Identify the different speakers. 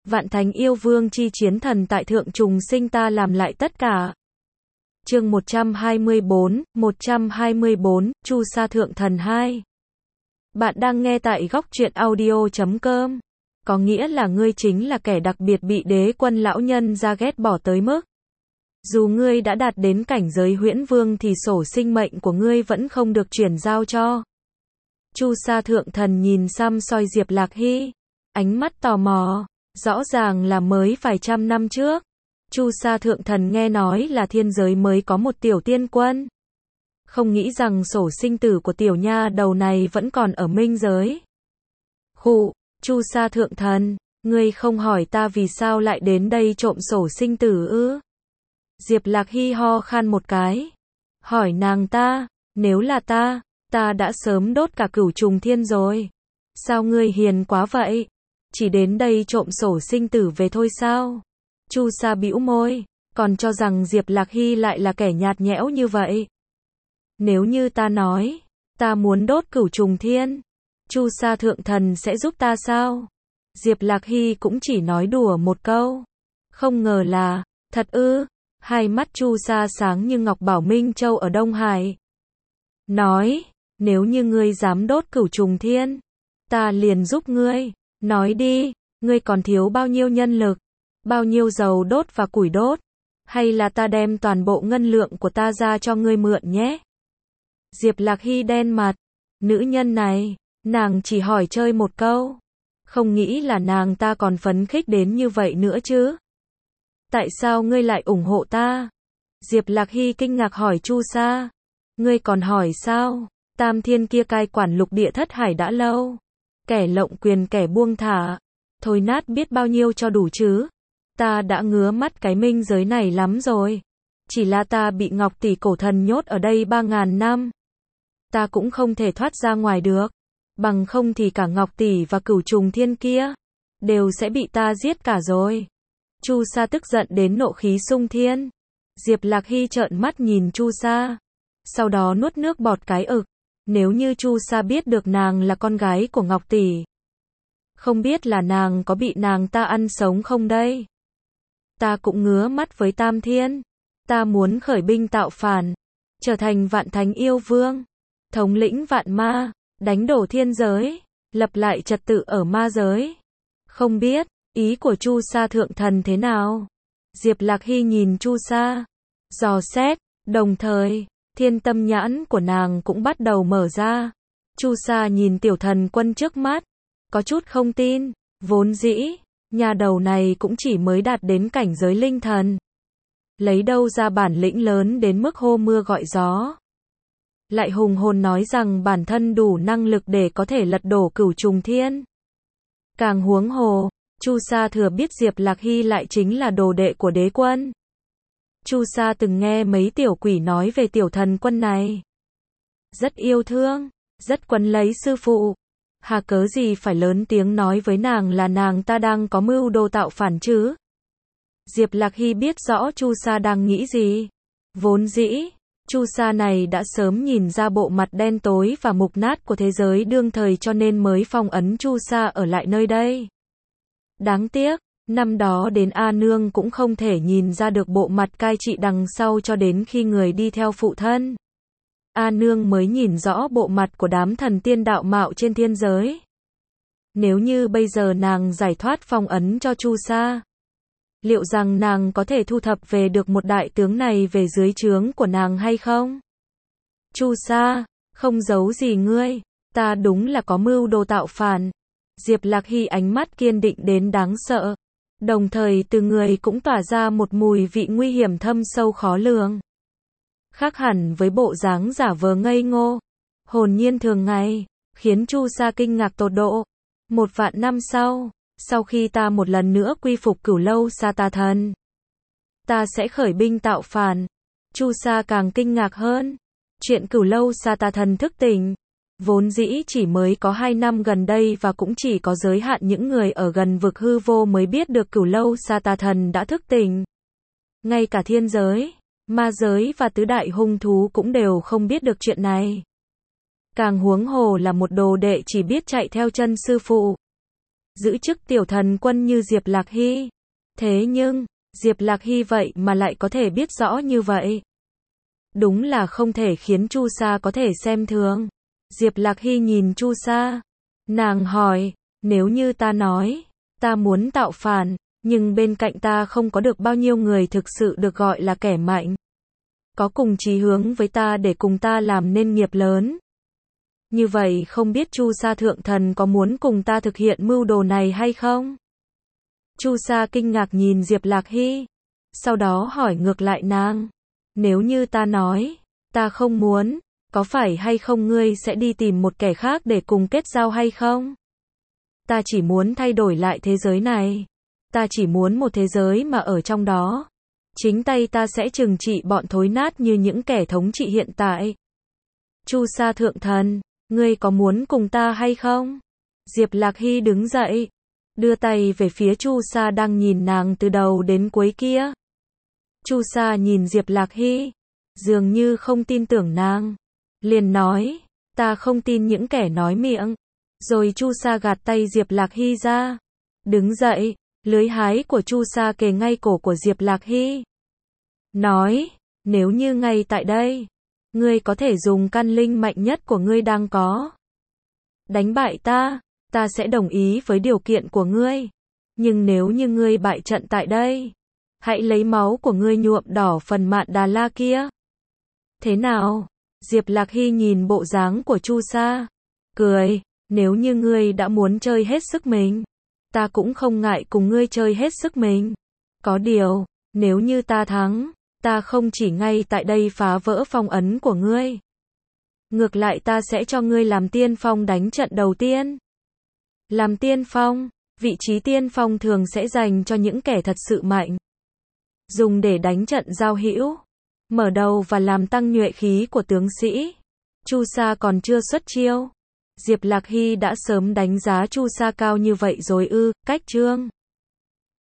Speaker 1: Vạn Thánh Yêu Vương chi chiến thần tại thượng trùng sinh ta làm lại tất cả. Chương 124, Chu Sa Thượng Thần 2. Bạn đang nghe tại góc truyện audio.com. Có nghĩa là ngươi chính là kẻ đặc biệt bị đế quân lão nhân ra ghét bỏ tới mức. Dù ngươi đã đạt đến cảnh giới huyễn vương thì sổ sinh mệnh của ngươi vẫn không được chuyển giao cho. Chu Sa Thượng Thần nhìn xăm soi Diệp Lạc Hy, ánh mắt tò mò, rõ ràng là mới vài trăm năm trước. Chu Sa Thượng Thần nghe nói là thiên giới mới có một tiểu tiên quân. Không nghĩ rằng sổ sinh tử của tiểu nha đầu này vẫn còn ở minh giới. Khụ, Chu Sa Thượng Thần, ngươi không hỏi ta vì sao lại đến đây trộm sổ sinh tử ư? Diệp Lạc Hy ho khan một cái. Hỏi nàng ta, nếu là ta đã sớm đốt cả cửu trùng thiên rồi. Sao ngươi hiền quá vậy? Chỉ đến đây trộm sổ sinh tử về thôi sao? Chu Sa bĩu môi, còn cho rằng Diệp Lạc Hy lại là kẻ nhạt nhẽo như vậy. Nếu như ta nói, ta muốn đốt cửu trùng thiên, Chu Sa Thượng Thần sẽ giúp ta sao? Diệp Lạc Hy cũng chỉ nói đùa một câu. Không ngờ là, thật ư? Hai mắt Chu Sa sáng như ngọc bảo Minh Châu ở Đông Hải. Nói, nếu như ngươi dám đốt cửu trùng thiên, ta liền giúp ngươi. Nói đi, ngươi còn thiếu bao nhiêu nhân lực, bao nhiêu dầu đốt và củi đốt, hay là ta đem toàn bộ ngân lượng của ta ra cho ngươi mượn nhé? Diệp Lạc Hy đen mặt, nữ nhân này, nàng chỉ hỏi chơi một câu, không nghĩ là nàng ta còn phấn khích đến như vậy nữa chứ. Tại sao ngươi lại ủng hộ ta? Diệp Lạc Hy kinh ngạc hỏi Chu Sa. Ngươi còn hỏi sao? Tam thiên kia cai quản lục địa thất hải đã lâu. Kẻ lộng quyền kẻ buông thả. Thôi nát biết bao nhiêu cho đủ chứ. Ta đã ngứa mắt cái minh giới này lắm rồi. Chỉ là ta bị Ngọc Tỷ cổ thần nhốt ở đây 3.000 năm. Ta cũng không thể thoát ra ngoài được. Bằng không thì cả Ngọc Tỷ và cửu trùng thiên kia đều sẽ bị ta giết cả rồi. Chu Sa tức giận đến nộ khí xung thiên. Diệp Lạc Hy trợn mắt nhìn Chu Sa, sau đó nuốt nước bọt cái ực. Nếu như Chu Sa biết được nàng là con gái của Ngọc Tỷ, không biết là nàng có bị nàng ta ăn sống không đây? Ta cũng ngứa mắt với Tam Thiên. Ta muốn khởi binh tạo phản, trở thành Vạn Thánh Yêu Vương, thống lĩnh vạn ma, đánh đổ thiên giới, lập lại trật tự ở ma giới. Không biết ý của Chu Sa Thượng Thần thế nào? Diệp Lạc Hy nhìn Chu Sa, dò xét, đồng thời, thiên tâm nhãn của nàng cũng bắt đầu mở ra. Chu Sa nhìn tiểu thần quân trước mắt, có chút không tin, vốn dĩ, nhà đầu này cũng chỉ mới đạt đến cảnh giới linh thần. Lấy đâu ra bản lĩnh lớn đến mức hô mưa gọi gió. Lại hùng hồn nói rằng bản thân đủ năng lực để có thể lật đổ cửu trùng thiên. Càng huống hồ, Chu Sa thừa biết Diệp Lạc Hy lại chính là đồ đệ của đế quân. Chu Sa từng nghe mấy tiểu quỷ nói về tiểu thần quân này. Rất yêu thương, rất quấn lấy sư phụ. Hà cớ gì phải lớn tiếng nói với nàng là nàng ta đang có mưu đồ tạo phản chứ? Diệp Lạc Hy biết rõ Chu Sa đang nghĩ gì. Vốn dĩ, Chu Sa này đã sớm nhìn ra bộ mặt đen tối và mục nát của thế giới đương thời cho nên mới phong ấn Chu Sa ở lại nơi đây. Đáng tiếc, năm đó đến A Nương cũng không thể nhìn ra được bộ mặt cai trị đằng sau cho đến khi người đi theo phụ thân. A Nương mới nhìn rõ bộ mặt của đám thần tiên đạo mạo trên thiên giới. Nếu như bây giờ nàng giải thoát phong ấn cho Chu Sa, liệu rằng nàng có thể thu thập về được một đại tướng này về dưới trướng của nàng hay không? Chu Sa, không giấu gì ngươi, ta đúng là có mưu đồ tạo phản. Diệp Lạc Hy ánh mắt kiên định đến đáng sợ, đồng thời từ người cũng tỏa ra một mùi vị nguy hiểm thâm sâu khó lường. Khác hẳn với bộ dáng giả vờ ngây ngô, hồn nhiên thường ngày, khiến Chu Sa kinh ngạc tột độ. 1.000 năm sau khi ta một lần nữa quy phục Cửu Lâu Sa Tà Thần, ta sẽ khởi binh tạo phản. Chu Sa càng kinh ngạc hơn. Chuyện Cửu Lâu Sa Tà Thần thức tỉnh, vốn dĩ chỉ mới có 2 năm gần đây và cũng chỉ có giới hạn những người ở gần vực hư vô mới biết được Cửu Lâu Sa Tà Thần đã thức tỉnh. Ngay cả thiên giới, ma giới và tứ đại hung thú cũng đều không biết được chuyện này. Càng huống hồ là một đồ đệ chỉ biết chạy theo chân sư phụ. giữ chức tiểu thần quân như Diệp Lạc Hy. Thế nhưng, Diệp Lạc Hy vậy mà lại có thể biết rõ như vậy. Đúng là không thể khiến Chu Sa có thể xem thường. Diệp Lạc Hy nhìn Chu Sa. Nàng hỏi, nếu như ta nói, ta muốn tạo phản, nhưng bên cạnh ta không có được bao nhiêu người thực sự được gọi là kẻ mạnh. Có cùng chí hướng với ta để cùng ta làm nên nghiệp lớn. Như vậy không biết Chu Sa thượng thần có muốn cùng ta thực hiện mưu đồ này hay không? Chu Sa kinh ngạc nhìn Diệp Lạc Hy. Sau đó hỏi ngược lại nàng. Nếu như ta nói, ta không muốn, có phải hay không ngươi sẽ đi tìm một kẻ khác để cùng kết giao hay không? Ta chỉ muốn thay đổi lại thế giới này. Ta chỉ muốn một thế giới mà ở trong đó, chính tay ta sẽ trừng trị bọn thối nát như những kẻ thống trị hiện tại. Chu Sa thượng thần, ngươi có muốn cùng ta hay không? Diệp Lạc Hy đứng dậy, đưa tay về phía Chu Sa đang nhìn nàng từ đầu đến cuối kia. Chu Sa nhìn Diệp Lạc Hy, dường như không tin tưởng nàng, liền nói, ta không tin những kẻ nói miệng. Rồi Chu Sa gạt tay Diệp Lạc Hy ra, đứng dậy, lưới hái của Chu Sa kề ngay cổ của Diệp Lạc Hy. Nói, nếu như ngay tại đây, ngươi có thể dùng căn linh mạnh nhất của ngươi đang có. Đánh bại ta, ta sẽ đồng ý với điều kiện của ngươi. Nhưng nếu như ngươi bại trận tại đây, hãy lấy máu của ngươi nhuộm đỏ phần Mạn Đà La kia. Thế nào? Diệp Lạc Hy nhìn bộ dáng của Chu Sa, cười, nếu như ngươi đã muốn chơi hết sức mình, ta cũng không ngại cùng ngươi chơi hết sức mình. Có điều, nếu như ta thắng, ta không chỉ ngay tại đây phá vỡ phong ấn của ngươi. Ngược lại ta sẽ cho ngươi làm tiên phong đánh trận đầu tiên. Làm tiên phong, vị trí tiên phong thường sẽ dành cho những kẻ thật sự mạnh. Dùng để đánh trận giao hữu, mở đầu và làm tăng nhuệ khí của tướng sĩ. Chu Sa còn chưa xuất chiêu. Diệp Lạc Hy đã sớm đánh giá Chu Sa cao như vậy rồi ư? Cách chương